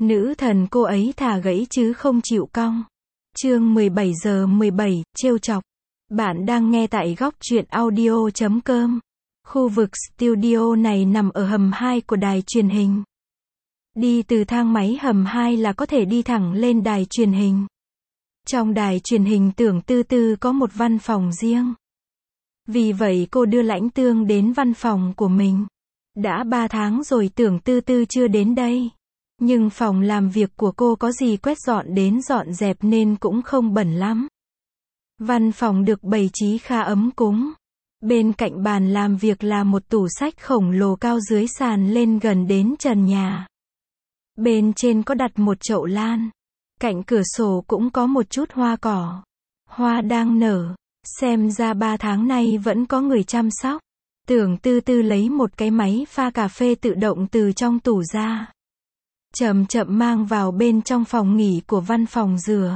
Nữ thần cô ấy thà gãy chứ không chịu cong. Chương 17:17, trêu chọc. Bạn đang nghe tại góc truyện audio.com. Khu vực studio này nằm ở hầm 2 của đài truyền hình. Đi từ thang máy hầm 2 là có thể đi thẳng lên đài truyền hình. Trong đài truyền hình Tưởng Tư Tư có một văn phòng riêng. Vì vậy cô đưa Lãnh Tương đến văn phòng của mình. Đã 3 tháng rồi Tưởng Tư Tư chưa đến đây. Nhưng phòng làm việc của cô có gì quét dọn đến dọn dẹp nên cũng không bẩn lắm. Văn phòng được bày trí khá ấm cúng. Bên cạnh bàn làm việc là một tủ sách khổng lồ cao dưới sàn lên gần đến trần nhà. Bên trên có đặt một chậu lan. Cạnh cửa sổ cũng có một chút hoa cỏ. Hoa đang nở. Xem ra 3 tháng nay vẫn có người chăm sóc. Tưởng Tư Tư lấy một cái máy pha cà phê tự động từ trong tủ ra. Chậm chậm mang vào bên trong phòng nghỉ của văn phòng rửa.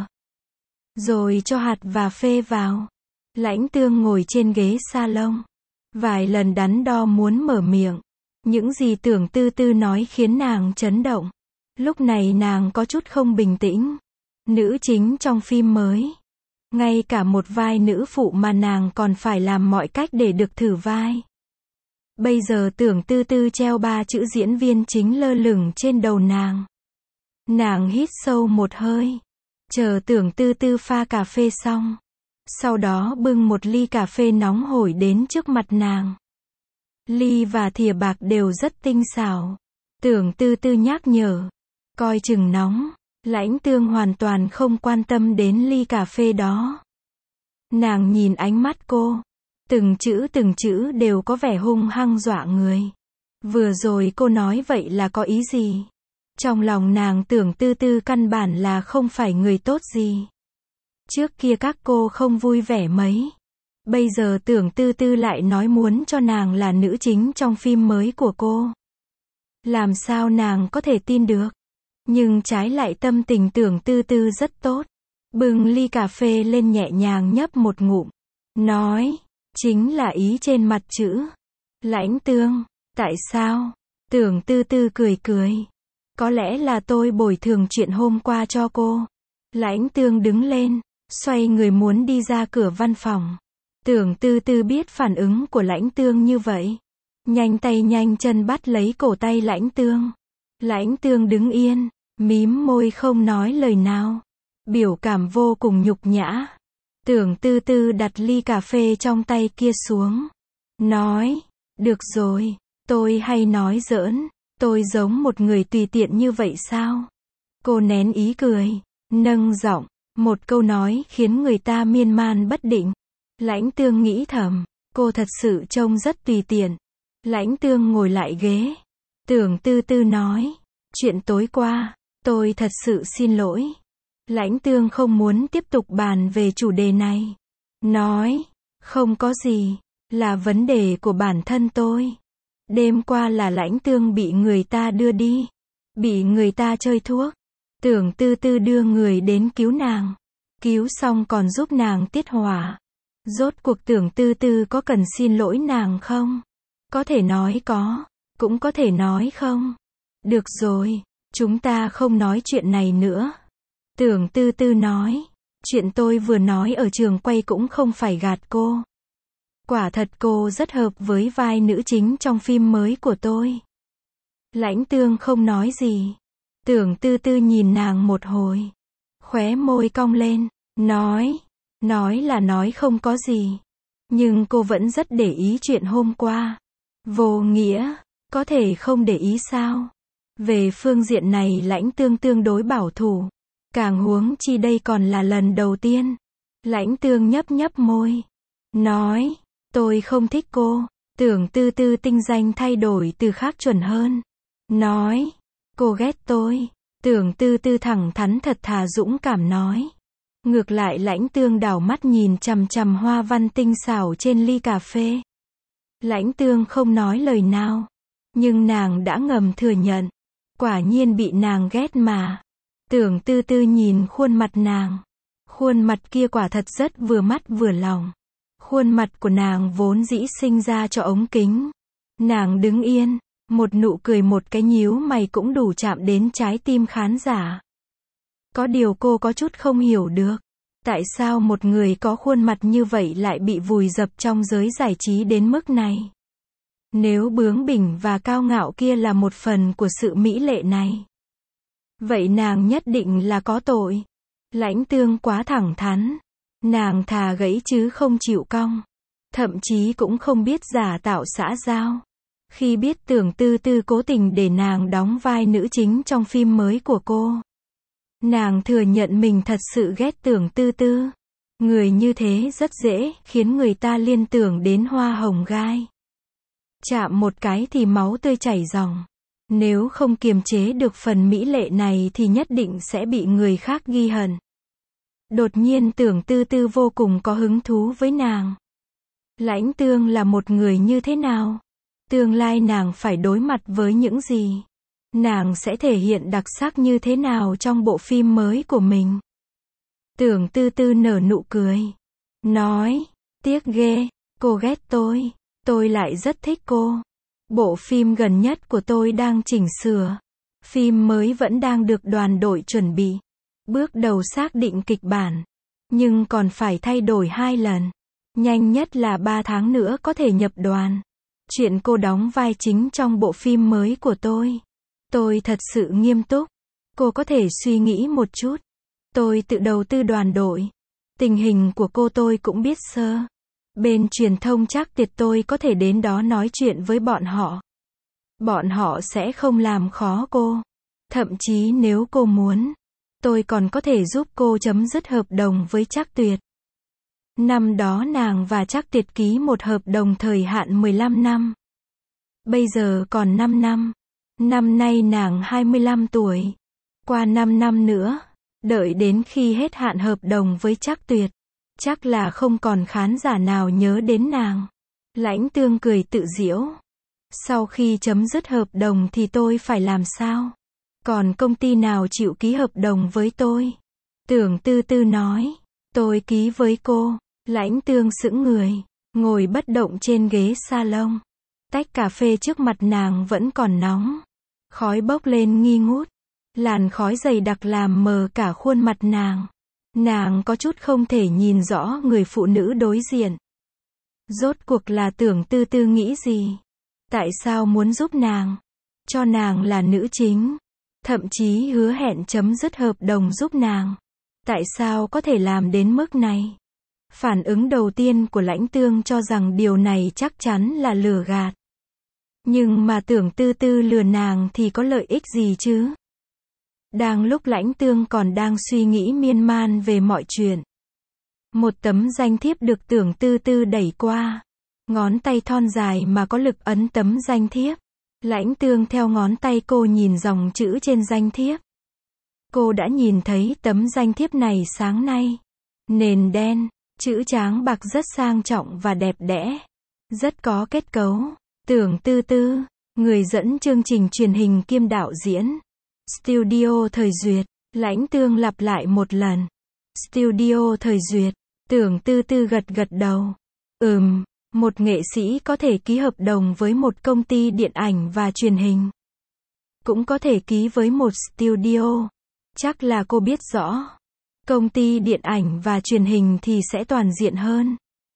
Rồi cho hạt và phê vào. Lãnh Tương ngồi trên ghế salon. Vài lần đắn đo muốn mở miệng. Những gì Tưởng Tư Tư nói khiến nàng chấn động. Lúc này nàng có chút không bình tĩnh. Nữ chính trong phim mới. Ngay cả một vai nữ phụ mà nàng còn phải làm mọi cách để được thử vai. Bây giờ Tưởng Tư Tư treo 3 chữ diễn viên chính lơ lửng trên đầu nàng. Nàng hít sâu một hơi. Chờ Tưởng Tư Tư pha cà phê xong. Sau đó bưng một ly cà phê nóng hổi đến trước mặt nàng. Ly và thìa bạc đều rất tinh xảo. Tưởng Tư Tư nhắc nhở. Coi chừng nóng. Lãnh Tương hoàn toàn không quan tâm đến ly cà phê đó. Nàng nhìn ánh mắt cô. Từng chữ đều có vẻ hung hăng dọa người. Vừa rồi cô nói vậy là có ý gì? Trong lòng nàng Tưởng Tư Tư căn bản là không phải người tốt gì. Trước kia các cô không vui vẻ mấy. Bây giờ Tưởng Tư Tư lại nói muốn cho nàng là nữ chính trong phim mới của cô. Làm sao nàng có thể tin được? Nhưng trái lại tâm tình Tưởng Tư Tư rất tốt. Bưng ly cà phê lên nhẹ nhàng nhấp một ngụm. Nói, chính là ý trên mặt chữ. Lãnh Tương, tại sao? Tưởng Tư Tư cười cười. Có lẽ là tôi bồi thường chuyện hôm qua cho cô. Lãnh Tương đứng lên, xoay người muốn đi ra cửa văn phòng. Tưởng Tư Tư biết phản ứng của Lãnh Tương như vậy. Nhanh tay nhanh chân bắt lấy cổ tay Lãnh Tương. Lãnh Tương đứng yên, mím môi không nói lời nào. Biểu cảm vô cùng nhục nhã. Tưởng Tư Tư đặt ly cà phê trong tay kia xuống. Nói, được rồi, tôi hay nói giỡn. Tôi giống một người tùy tiện như vậy sao? Cô nén ý cười, nâng giọng. Một câu nói khiến người ta miên man bất định. Lãnh Tương nghĩ thầm, cô thật sự trông rất tùy tiện. Lãnh Tương ngồi lại ghế. Tưởng Tư Tư nói, chuyện tối qua, tôi thật sự xin lỗi. Lãnh Tương không muốn tiếp tục bàn về chủ đề này. Nói, không có gì, là vấn đề của bản thân tôi. Đêm qua là Lãnh Tương bị người ta đưa đi. Bị người ta chơi thuốc. Tưởng Tư Tư đưa người đến cứu nàng. Cứu xong còn giúp nàng tiết hỏa. Rốt cuộc Tưởng Tư Tư có cần xin lỗi nàng không? Có thể nói có, cũng có thể nói không. Được rồi, chúng ta không nói chuyện này nữa. Tưởng Tư Tư nói, chuyện tôi vừa nói ở trường quay cũng không phải gạt cô. Quả thật cô rất hợp với vai nữ chính trong phim mới của tôi. Lãnh Tương không nói gì. Tưởng Tư Tư nhìn nàng một hồi. Khóe môi cong lên, nói là nói không có gì. Nhưng cô vẫn rất để ý chuyện hôm qua. Vô nghĩa, có thể không để ý sao? Về phương diện này Lãnh Tương tương đối bảo thủ. Càng huống chi đây còn là lần đầu tiên. Lãnh Tương nhấp môi. Nói, tôi không thích cô. Tưởng Tư Tư tinh danh thay đổi từ khác chuẩn hơn. Nói, cô ghét tôi. Tưởng Tư Tư thẳng thắn thật thà dũng cảm nói. Ngược lại Lãnh Tương đảo mắt nhìn chằm chằm hoa văn tinh xảo trên ly cà phê. Lãnh Tương không nói lời nào. Nhưng nàng đã ngầm thừa nhận. Quả nhiên bị nàng ghét mà. Tưởng Tư Tư nhìn khuôn mặt nàng. Khuôn mặt kia quả thật rất vừa mắt vừa lòng. Khuôn mặt của nàng vốn dĩ sinh ra cho ống kính. Nàng đứng yên, Một nụ cười một cái nhíu mày cũng đủ chạm đến trái tim khán giả. Có điều cô có chút không hiểu được. Tại sao một người có khuôn mặt như vậy lại bị vùi dập trong giới giải trí đến mức này? Nếu bướng bỉnh và cao ngạo kia là một phần của sự mỹ lệ này, vậy nàng nhất định là có tội. Lãnh Tương quá thẳng thắn. Nàng thà gãy chứ không chịu cong. Thậm chí cũng không biết giả tạo xã giao. Khi biết Tưởng Tư Tư cố tình để nàng đóng vai nữ chính trong phim mới của cô, nàng thừa nhận mình thật sự ghét Tưởng Tư Tư. Người như thế rất dễ khiến người ta liên tưởng đến hoa hồng gai. Chạm một cái thì máu tươi chảy ròng. Nếu không kiềm chế được phần mỹ lệ này thì nhất định sẽ bị người khác ghi hận. Đột nhiên Tưởng Tư Tư vô cùng có hứng thú với nàng. Lãnh Tương là một người như thế nào? Tương lai nàng phải đối mặt với những gì? Nàng sẽ thể hiện đặc sắc như thế nào trong bộ phim mới của mình? Tưởng Tư Tư nở nụ cười. Nói, tiếc ghê, cô ghét tôi lại rất thích cô. Bộ phim gần nhất của tôi đang chỉnh sửa. Phim mới vẫn đang được đoàn đội chuẩn bị. Bước đầu xác định kịch bản. Nhưng còn phải thay đổi 2 lần. Nhanh nhất là 3 tháng nữa có thể nhập đoàn. Chuyện cô đóng vai chính trong bộ phim mới của tôi. Tôi thật sự nghiêm túc. Cô có thể suy nghĩ một chút. Tôi tự đầu tư đoàn đội. Tình hình của cô tôi cũng biết sơ. Bên truyền thông chắc tiệt tôi có thể đến đó nói chuyện với bọn họ. Bọn họ sẽ không làm khó cô. Thậm chí nếu cô muốn, tôi còn có thể giúp cô chấm dứt hợp đồng với Trác Tuyệt. Năm đó nàng và Trác Tuyệt ký một hợp đồng thời hạn 15 năm. Bây giờ còn 5 năm. Năm nay nàng 25 tuổi. Qua 5 năm nữa, đợi đến khi hết hạn hợp đồng với Trác Tuyệt, chắc là không còn khán giả nào nhớ đến nàng. Lãnh Tương cười tự giễu. Sau khi chấm dứt hợp đồng thì tôi phải làm sao? Còn công ty nào chịu ký hợp đồng với tôi? Tưởng Tư Tư nói. Tôi ký với cô. Lãnh Tương sững người, ngồi bất động trên ghế salon. Tách cà phê trước mặt nàng vẫn còn nóng. Khói bốc lên nghi ngút. Làn khói dày đặc làm mờ cả khuôn mặt nàng. Nàng có chút không thể nhìn rõ người phụ nữ đối diện. Rốt cuộc là Tưởng Tư Tư nghĩ gì? Tại sao muốn giúp nàng? Cho nàng là nữ chính. Thậm chí hứa hẹn chấm dứt hợp đồng giúp nàng. Tại sao có thể làm đến mức này? Phản ứng đầu tiên của Lãnh Tương cho rằng điều này chắc chắn là lừa gạt. Nhưng mà Tưởng Tư Tư lừa nàng thì có lợi ích gì chứ? Đang lúc Lãnh Tương còn đang suy nghĩ miên man về mọi chuyện, một tấm danh thiếp được Tưởng Tư Tư đẩy qua. Ngón tay thon dài mà có lực ấn tấm danh thiếp. Lãnh Tương theo ngón tay cô nhìn dòng chữ trên danh thiếp. Cô đã nhìn thấy tấm danh thiếp này sáng nay. Nền đen, chữ tráng bạc rất sang trọng và đẹp đẽ. Rất có kết cấu. Tưởng Tư Tư, người dẫn chương trình truyền hình kiêm đạo diễn. Studio Thời Duyệt. Lãnh Tương lặp lại một lần. Studio Thời Duyệt. Tưởng Tư Tư gật gật đầu. Một nghệ sĩ có thể ký hợp đồng với một công ty điện ảnh và truyền hình. Cũng có thể ký với một studio. Chắc là cô biết rõ. Công ty điện ảnh và truyền hình thì sẽ toàn diện hơn.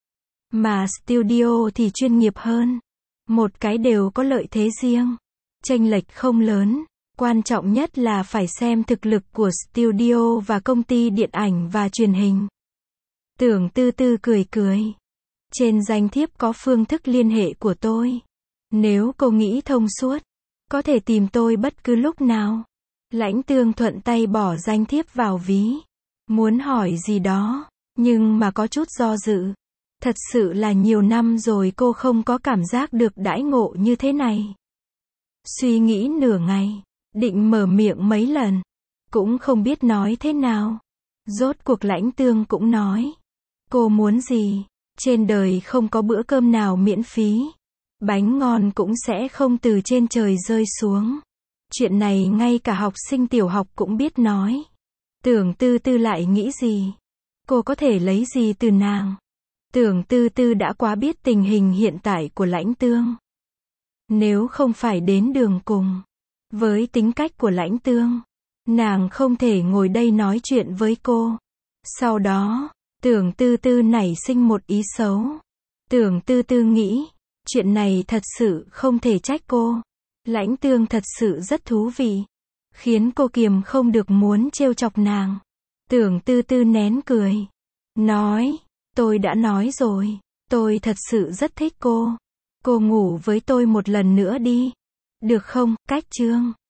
Mà studio thì chuyên nghiệp hơn. Một cái đều có lợi thế riêng. Chênh lệch không lớn. Quan trọng nhất là phải xem thực lực của studio và công ty điện ảnh và truyền hình. Tưởng Tư Tư cười cười. Trên danh thiếp có phương thức liên hệ của tôi. Nếu cô nghĩ thông suốt, có thể tìm tôi bất cứ lúc nào. Lãnh Tương thuận tay bỏ danh thiếp vào ví. Muốn hỏi gì đó, nhưng mà có chút do dự. Thật sự là nhiều năm rồi cô không có cảm giác được đãi ngộ như thế này. Suy nghĩ nửa ngày, định mở miệng mấy lần, cũng không biết nói thế nào. Rốt cuộc Lãnh Tương cũng nói. Cô muốn gì? Trên đời không có bữa cơm nào miễn phí. Bánh ngon cũng sẽ không từ trên trời rơi xuống. Chuyện này ngay cả học sinh tiểu học cũng biết nói. Tưởng Tư Tư lại nghĩ gì? Cô có thể lấy gì từ nàng? Tưởng Tư Tư đã quá biết tình hình hiện tại của Lãnh Tương. Nếu không phải đến đường cùng, với tính cách của Lãnh Tương, nàng không thể ngồi đây nói chuyện với cô. Sau đó, Tưởng Tư Tư nảy sinh một ý xấu. Tưởng Tư Tư nghĩ, chuyện này thật sự không thể trách cô. Lãnh Tương thật sự rất thú vị, khiến cô kiềm không được muốn trêu chọc nàng. Tưởng Tư Tư nén cười, nói, tôi đã nói rồi, tôi thật sự rất thích cô. Cô ngủ với tôi một lần nữa đi. Được không, Cách Trương?